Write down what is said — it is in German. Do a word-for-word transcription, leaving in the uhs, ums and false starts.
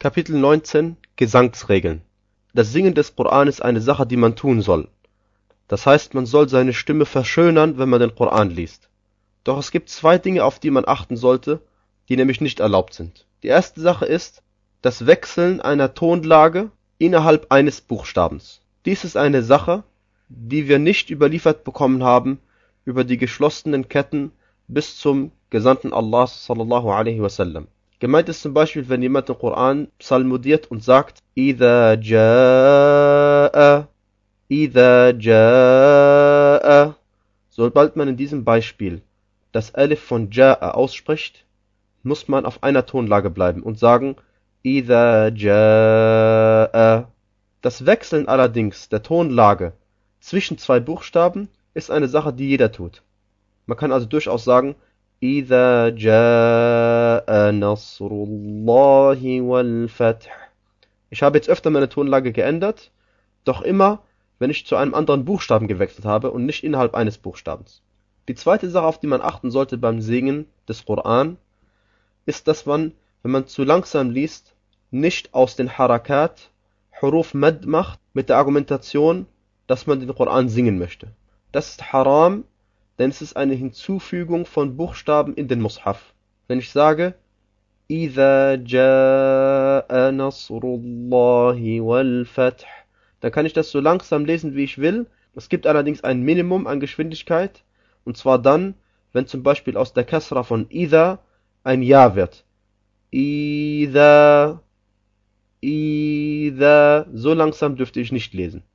Kapitel neunzehn Gesangsregeln. Das Singen des Koran ist eine Sache, die man tun soll. Das heißt, man soll seine Stimme verschönern, wenn man den Koran liest. Doch es gibt zwei Dinge, auf die man achten sollte, die nämlich nicht erlaubt sind. Die erste Sache ist das Wechseln einer Tonlage innerhalb eines Buchstabens. Dies ist eine Sache, die wir nicht überliefert bekommen haben über die geschlossenen Ketten bis zum Gesandten Allah sallallahu alaihi wasallam. Gemeint ist zum Beispiel, wenn jemand den Koran psalmodiert und sagt إِذَا جَاءَ إِذَا جَاءَ. Sobald man in diesem Beispiel das Alif von Ja'a ausspricht, muss man auf einer Tonlage bleiben und sagen إِذَا جَاءَ. Das Wechseln allerdings der Tonlage zwischen zwei Buchstaben ist eine Sache, die jeder tut. Man kann also durchaus sagen إِذَا جَاءَ نَصْرُ اللَّهِ وَالْفَتْحُ. Ich habe jetzt öfter meine Tonlage geändert, doch immer, wenn ich zu einem anderen Buchstaben gewechselt habe und nicht innerhalb eines Buchstabens. Die zweite Sache, auf die man achten sollte beim Singen des Koran, ist, dass man, wenn man zu langsam liest, nicht aus den Harakat Huruf Mad macht mit der Argumentation, dass man den Koran singen möchte. Das ist haram, denn es ist eine Hinzufügung von Buchstaben in den Mushaf. Wenn ich sage إِذَا جَاءَ نَصْرُ اللَّهِ وَالْفَتْحُ, dann kann ich das so langsam lesen, wie ich will. Es gibt allerdings ein Minimum an Geschwindigkeit, und zwar dann, wenn zum Beispiel aus der Kasra von إِذَا ein Ja wird. إِذَا, إِذَا, so langsam dürfte ich nicht lesen.